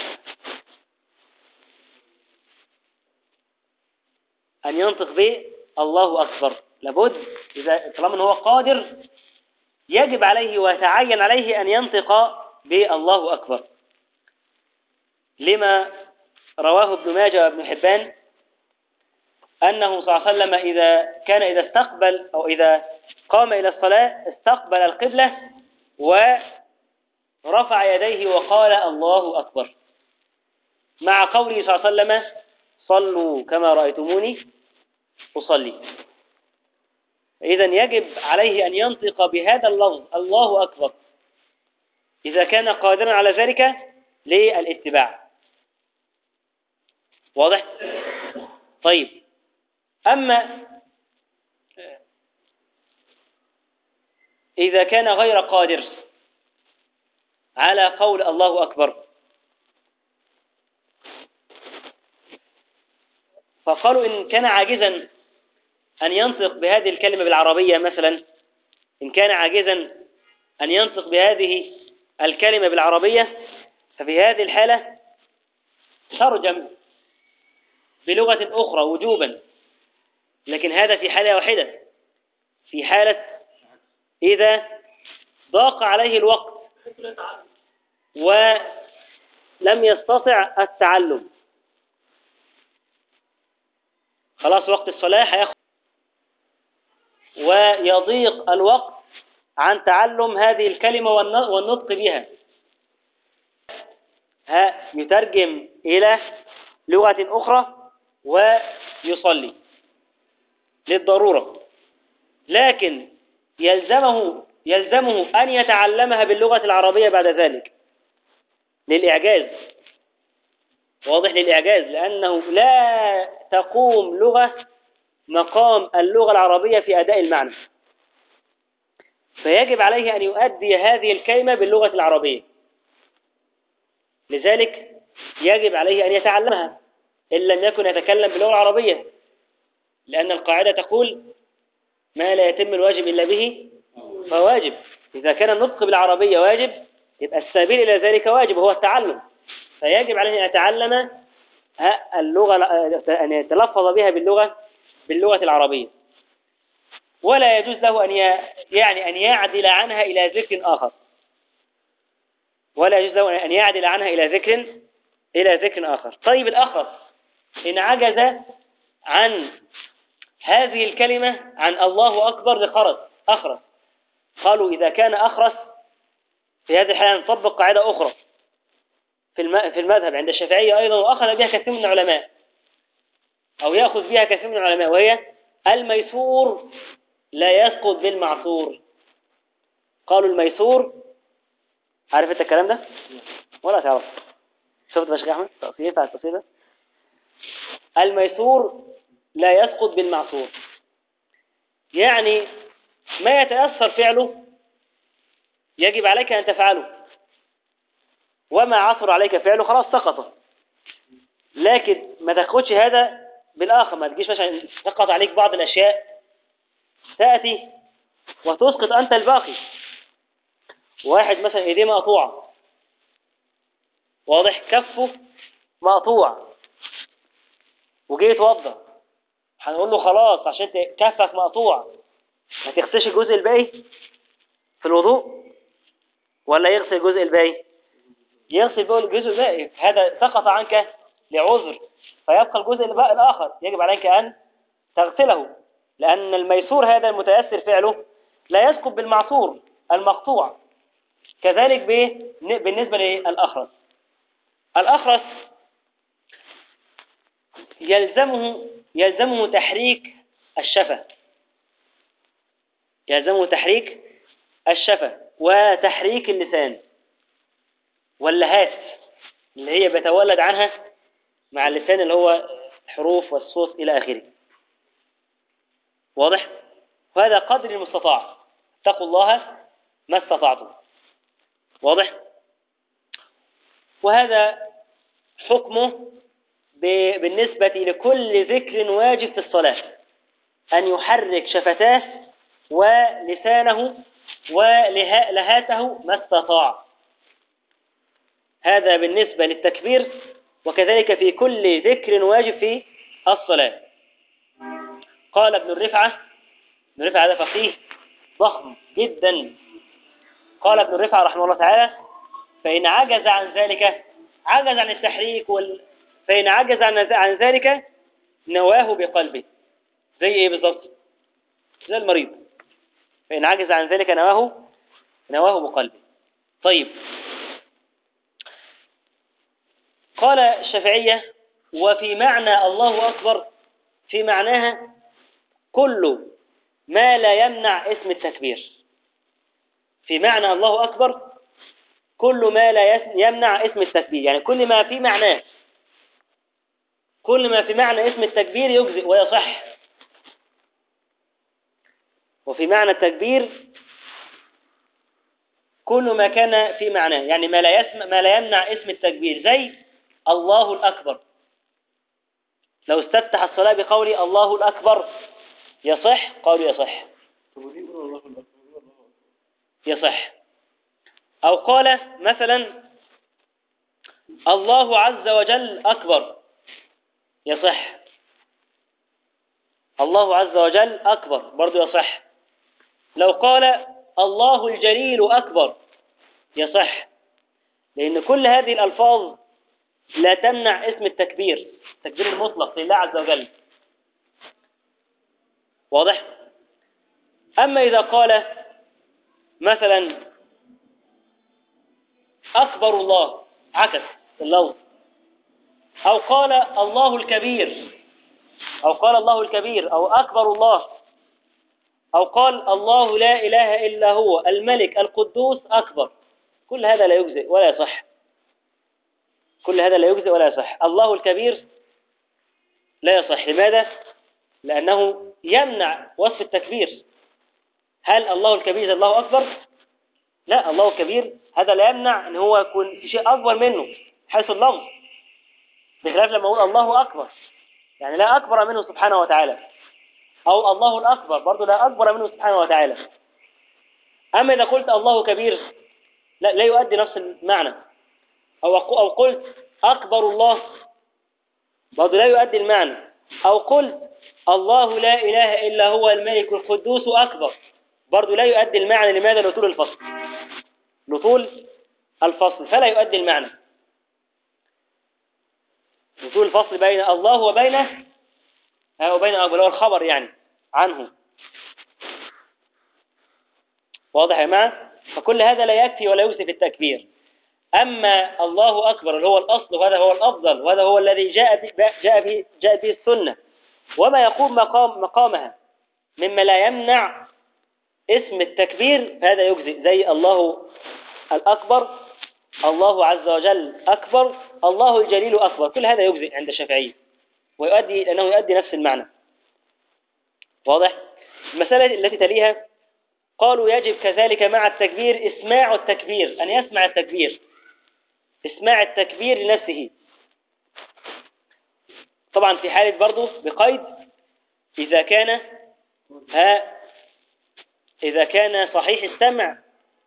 أن ينطق بالله أكبر. لابد إذا طالما هو قادر يجب عليه ويتعين عليه أن ينطق بالله أكبر، لما رواه ابن ماجه وابن حبان أنه صلى الله عليه وسلم إذا استقبل أو إذا قام إلى الصلاة استقبل القبلة ورفع يديه وقال الله أكبر، مع قوله صلى الله عليه وسلم صلوا كما رأيتموني أصلي. إذن يجب عليه أن ينطق بهذا اللفظ الله أكبر إذا كان قادرا على ذلك للاتباع. واضح؟ طيب، أما إذا كان غير قادر على قول الله أكبر فقالوا إن كان عاجزا أن ينطق بهذه الكلمة بالعربية مثلا، إن كان عاجزا أن ينطق بهذه الكلمة بالعربية ففي هذه الحالة ترجم بلغة أخرى وجوبا، لكن هذا في حالة واحدة، في حالة إذا ضاق عليه الوقت ولم يستطع التعلم. خلاص وقت الصلاة هياخد ويضيق الوقت عن تعلم هذه الكلمة والنطق بها، يترجم إلى لغة أخرى ويصلي للضرورة، لكن يلزمه أن يتعلمها باللغة العربية بعد ذلك للإعجاز. واضح؟ للإعجاز، لأنه لا تقوم لغة مقام اللغة العربية في أداء المعنى، فيجب عليه أن يؤدي هذه الكلمة باللغة العربية، لذلك يجب عليه أن يتعلمها إن لم يكن يتكلم باللغة العربية، لأن القاعدة تقول ما لا يتم الواجب إلا به فواجب. إذا كان النطق بالعربية واجب يبقى السبيل إلى ذلك واجب هو التعلم، فيجب عليه أن يتعلم اللغة، أن يتلفظ بها باللغة العربية، ولا يجوز له أن يعدل عنها إلى ذكر آخر، ولا يجوز له أن يعدل عنها إلى ذكر آخر. طيب الأخرس إن عجز عن هذه الكلمة عن الله أكبر لخرس أخرس، قالوا إذا كان أخرس في هذه الحالة نطبق قاعدة أخرى في المذهب عند الشافعية أيضا، وأخذ بها كثير من العلماء أو يأخذ بها كثير من العلماء، وهي الميسور لا يسقط بالمعصور. قالوا الميسور، عارف أنت الكلام ده ولا تعرف؟ شفت يا شيخ أحمد تقصير على التقصير ده؟ الميسور لا يسقط بالمعصور، يعني ما يتأثر فعله يجب عليك أن تفعله، وما عثر عليك فعله خلاص سقط. لكن ما تاخدش هذا بالآخر، ما تجيش مثلا سقط عليك بعض الأشياء تأتي وتسقط أنت الباقي. واحد مثلا إيديه مقطوعة، واضح، كفه مقطوع وجي يتوضا، هنقول له خلاص عشان كفك مقطوع ما تغسلش الجزء الباقي في الوضوء، ولا يغسل الجزء الباقي؟ يغسل الجزء الباقي، هذا سقط عنك لعذر، فيبقى الجزء الآخر يجب عليك أن تغسله، لأن الميسور هذا المتأثر فعله لا يسقط بالمعصور المقطوع. كذلك بالنسبة للأخرس، الأخرس يلزمه تحريك الشفة، يلزمه تحريك الشفة وتحريك اللسان واللهات اللي هي بيتولد عنها مع اللسان، اللي هو الحروف والصوت إلى آخره. واضح؟ وهذا قدر المستطاع، اتقوا الله ما استطعتم. واضح؟ وهذا حكمه بالنسبة لكل ذكر واجب في الصلاة، أن يحرك شفتاه ولسانه ولهاته ما استطاع. هذا بالنسبة للتكبير، وكذلك في كل ذكر واجب في الصلاة. قال ابن الرفعة هذا فقيه ضخم جدا. قال ابن الرفعة رحمه الله تعالى: فإن عجز عن ذلك، عجز عن التحريك فإن عجز عن ذلك نواه بقلبه. زي ايه بالضبط؟ زي المريض. فإن عجز عن ذلك نواه بقلبه. طيب، قال الشافعية: وفي معنى الله أكبر، في معناها كل ما لا يمنع اسم التكبير. في معنى الله أكبر كل ما لا يمنع اسم التكبير، يعني كل ما في معناه، كل ما في معنى اسم التكبير يجزئ ويصح. وفي معنى التكبير كل ما كان في معناه، يعني ما لا يمنع اسم التكبير، زي الله الأكبر. لو استفتح الصلاة بقول الله الأكبر يصح؟ قالوا يصح. يصح. أو قال مثلا الله عز وجل أكبر، يصح. الله عز وجل أكبر برضو يصح. لو قال الله الجليل أكبر يصح، لأن كل هذه الألفاظ لا تمنع اسم التكبير، التكبير المطلق لله عز وجل. واضح؟ أما إذا قال مثلا أكبر الله، عكس اللفظ، أو قال الله الكبير، أو قال الله الكبير، أو أكبر الله، أو قال الله لا إله إلا هو الملك القدوس أكبر، كل هذا لا يجزئ ولا يصح. كل هذا لا يجزئ ولا يصح. الله الكبير لا يصح. لماذا؟ لأنه يمنع وصف التكبير. هل الله الكبير زي الله أكبر؟ لا، الله الكبير هذا لا يمنع أن هو يكون في شيء أكبر منه حيث اللفظ، بخلاف لما أقول الله أكبر، يعني لا أكبر منه سبحانه وتعالى. أو الله الأكبر برضو لا أكبر منه سبحانه وتعالى. أما إذا قلت الله كبير لا يؤدي نفس المعنى. أو قلت أكبر الله برضو لا يؤدي المعنى. أو قلت الله لا إله إلا هو الملك القدوس أكبر برضو لا يؤدي المعنى. لماذا؟ لطول الفصل، لطول الفصل فلا يؤدي المعنى. لطول الفصل بين الله وبين أكبر، هو الخبر يعني عنه. واضح يا جماعة؟ فكل هذا لا يكفي ولا يوصف التكبير. أما الله أكبر اللي هو الأصل، وهذا هو الأفضل، وهذا هو الذي جاء به السنة، وما يقوم مقامها مما لا يمنع اسم التكبير، فهذا يجزئ، زي الله الأكبر، الله عز وجل أكبر، الله الجليل أكبر، كل هذا يجزئ عند الشافعية، ويؤدي لأنه يؤدي نفس المعنى. واضح؟ المسألة التي تليها قالوا يجب كذلك مع التكبير إسماع التكبير، أن يسمع التكبير، إسماع التكبير لنفسه. طبعا في حالة برضو بقيد إذا كان صحيح السمع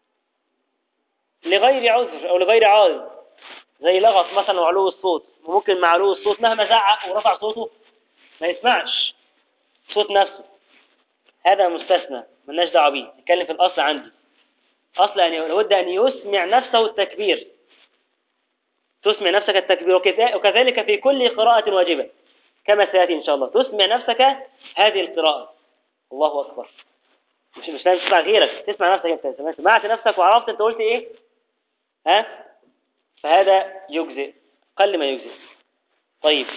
لغير عذر أو لغير عارض، زي لغط مثلا وعلو الصوت، وممكن مع علو الصوت مهما زعق ورفع صوته ما يسمعش صوت نفسه، هذا مستثنى مالناش دعوه بيه. نتكلم في الأصل عندي، أصل أن لابد أن يسمع نفسه التكبير، تسمع نفسك التكبير. وكذلك في كل قراءة واجبة كما سيأتي إن شاء الله، تسمع نفسك هذه القراءة، الله أكبر. مش لازم تسمع غيرك، تسمع نفسك أنت، سمعت نفسك وعرفت أنت قلت إيه، فهذا يجزئ، قل ما يجزئ. طيب،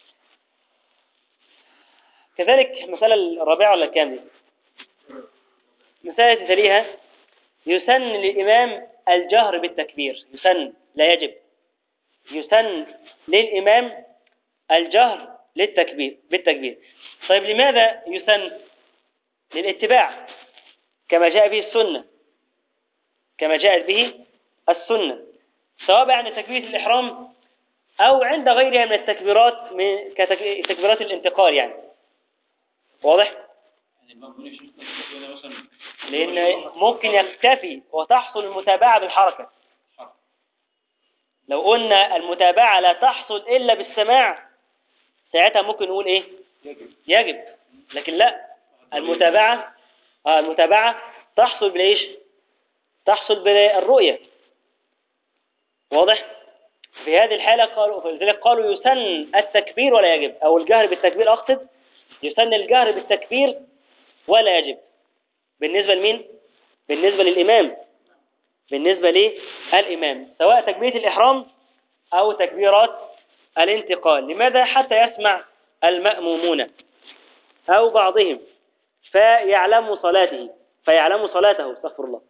كذلك المسألة الرابعة ولا الكام دي؟ مسألة تليها يسن للإمام الجهر بالتكبير، يسن لا يجب، يسن للإمام الجهر بالتكبير. طيب لماذا يسن؟ للاتباع كما جاء به السنة، كما جاءت به السنة، سواء عند تكبيرة الإحرام أو عند غيرها من التكبيرات، كتكبيرات الانتقال يعني. واضح؟ يعني ما بنقولش مثلا لأن ممكن يكتفي وتحصل المتابعة بالحركة. لو قلنا المتابعة لا تحصل إلا بالسماع ساعتها ممكن نقول إيه؟ يجب. لكن لا، المتابعة تحصل بالإيش؟ تحصل بالرؤية. واضح؟ في هذه الحالة قالوا يسن التكبير ولا يجب، أو الجهر بالتكبير أقصد، يسن الجهر بالتكبير ولا يجب. بالنسبة لمين؟ بالنسبة للإمام. بالنسبة للإمام سواء تكبيرة الإحرام أو تكبيرات الانتقال. لماذا؟ حتى يسمع المأمومون أو بعضهم فيعلموا صلاته استغفر الله،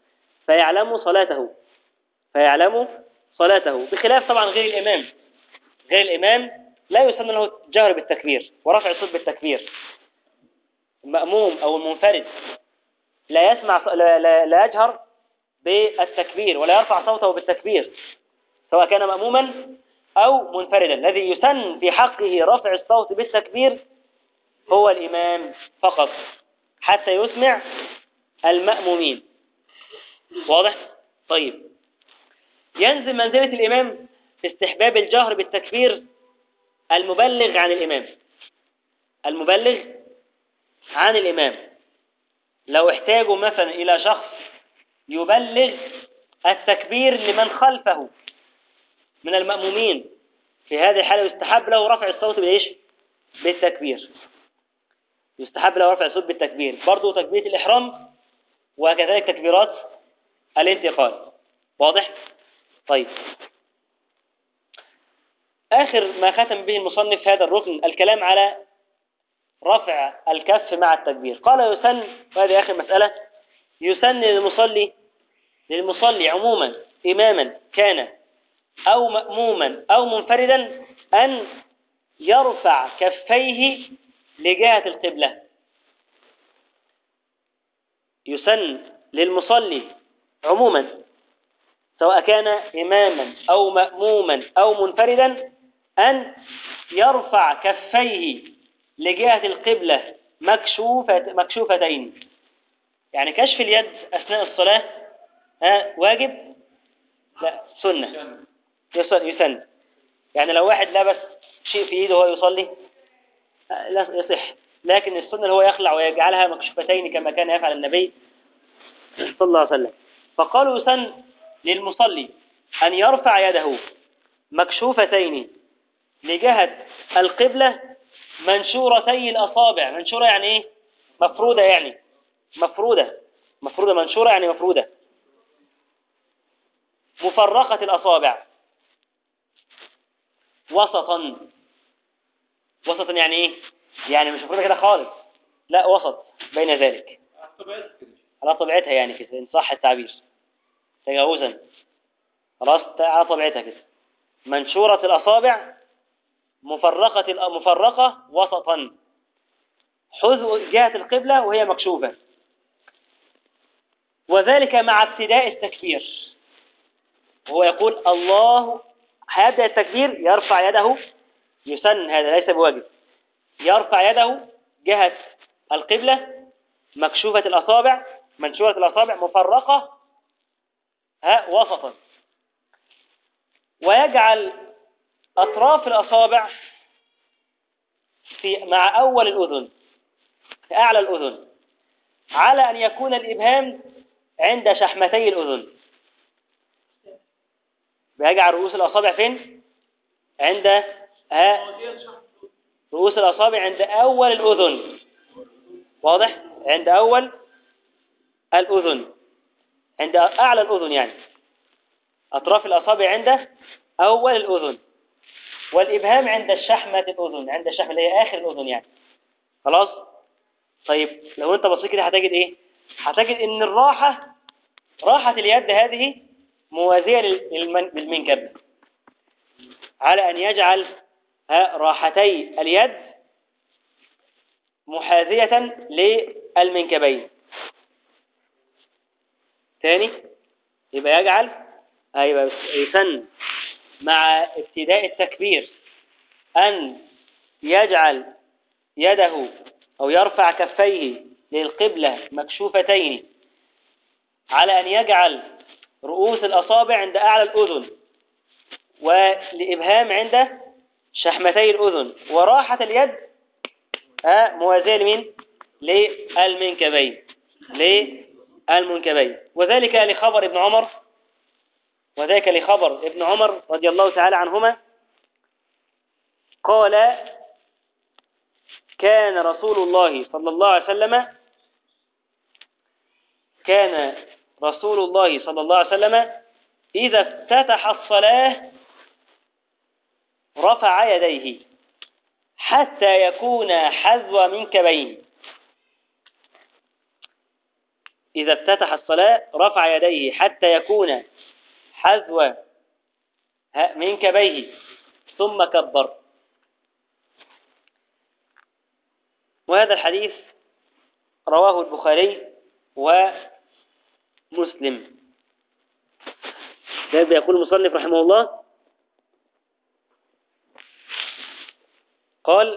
فيعلموا صلاته بخلاف طبعا غير الإمام. غير الإمام لا يسن له الجهر بالتكبير ورفع الصوت بالتكبير. المأموم أو المنفرد لا يسمع لا يجهر بالتكبير ولا يرفع صوته بالتكبير سواء كان مأموما أو منفردا. الذي يسن في حقه رفع الصوت بالتكبير هو الإمام فقط حتى يسمع المأمومين. واضح؟ طيب، ينزل منزلة الإمام في استحباب الجهر بالتكبير المبلغ عن الإمام. لو احتاجوا مثلا إلى شخص يبلغ التكبير لمن خلفه من المأمومين، في هذه الحالة يستحب له رفع الصوت بالإيش؟ بالتكبير. يستحب له رفع الصوت بالتكبير، برضو تكبيرة الإحرام وكذلك تكبيرات الانتقال. واضح؟ طيب، آخر ما ختم به المصنف هذا الركن الكلام على رفع الكف مع التكبير. قال يسن، وهذه آخر مسألة، يسن للمصلي عموما إماما كان أو مأموما أو منفردا أن يرفع كفيه لجهة القبلة. يسن للمصلي عموما سواء كان إماما أو مأموما أو منفردا أن يرفع كفيه لجهة القبلة مكشوفتين. يعني كشف اليد أثناء الصلاة واجب؟ لا، سنة. يسن. يعني لو واحد لبس شيء في ايده وهو يصلي لا يصح، لكن السنة اللي هو يخلع ويجعلها مكشوفتين كما كان يفعل النبي صلى الله عليه وسلم. فقالوا يسن للمصلي أن يرفع يده مكشوفتين لجهة القبلة منشورتي الأصابع. منشورة يعني إيه؟ مفرودة. يعني مفرودة. منشورة يعني مفرودة. مفرقة الأصابع. وسطا يعني إيه؟ يعني مش مفرودة كده خالص، لا، وسط بين ذلك، على طبيعتها يعني كده إن صح التعبير، تجاوزا خلاص على طبيعتها كده. منشورة الأصابع مفرقة وسطا حذو جهة القبلة وهي مكشوفة. وذلك مع ابتداء التكبير، وهو يقول الله، هيبدأ التكبير يرفع يده. يسن، هذا ليس بواجب، يرفع يده جهة القبلة مكشوفة الأصابع، منشورة الأصابع مفرقة وسطا، ويجعل أطراف الأصابع مع أول الأذن، في أعلى الأذن، على أن يكون الإبهام عند شحمتي الأذن. بيجعل رؤوس الأصابع فين؟ عند رؤوس الأصابع عند أول الأذن. واضح؟ عند أول الأذن، عند أعلى الأذن، يعني أطراف الأصابع عند أول الأذن، والإبهام عند شحمة الأذن، عند الشحمة اللي هي آخر الأذن يعني. خلاص؟ طيب، لو أنت بصيت كده هتجد إيه؟ هتجد إن راحة اليد هذه موازية للمنكب، على أن يجعل راحتي اليد محاذية للمنكبين. ثاني، يبقى يبقى يسن مع ابتداء التكبير أن يجعل يده أو يرفع كفيه للقبلة مكشوفتين على أن يجعل رؤوس الأصابع عند أعلى الأذن والإبهام عند شحمتي الأذن وراحة اليد موازية لمين؟ للمنكبين وذلك لخبر ابن عمر رضي الله تعالى عنهما قال كان رسول الله صلى الله عليه وسلم إذا افتتح الصلاة رفع يديه حتى يكون حذو منكبيه. إذا افتتح الصلاة رفع يديه حتى يكون حذو منكبيه ثم كبر. وهذا الحديث رواه البخاري ومسلم. يقول المصنف رحمه الله قال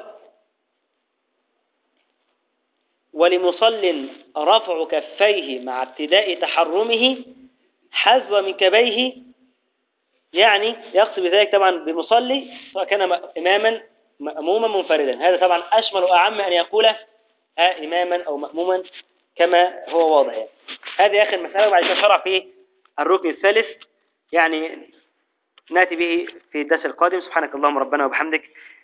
ولمصل رفع كفيه مع ابتداء تحرمه حذو منكبيه، يعني يقصد بذلك طبعا بمصلي سواء كان إماما مأموما منفردا. هذا طبعا أشمل وأعم أن يقول إماما أو مأموما كما هو واضح يعني. هذه آخر مسألة وبعد كده شرع في الركن الثالث يعني نأتي به في الدرس القادم. سبحانك اللهم ربنا وبحمدك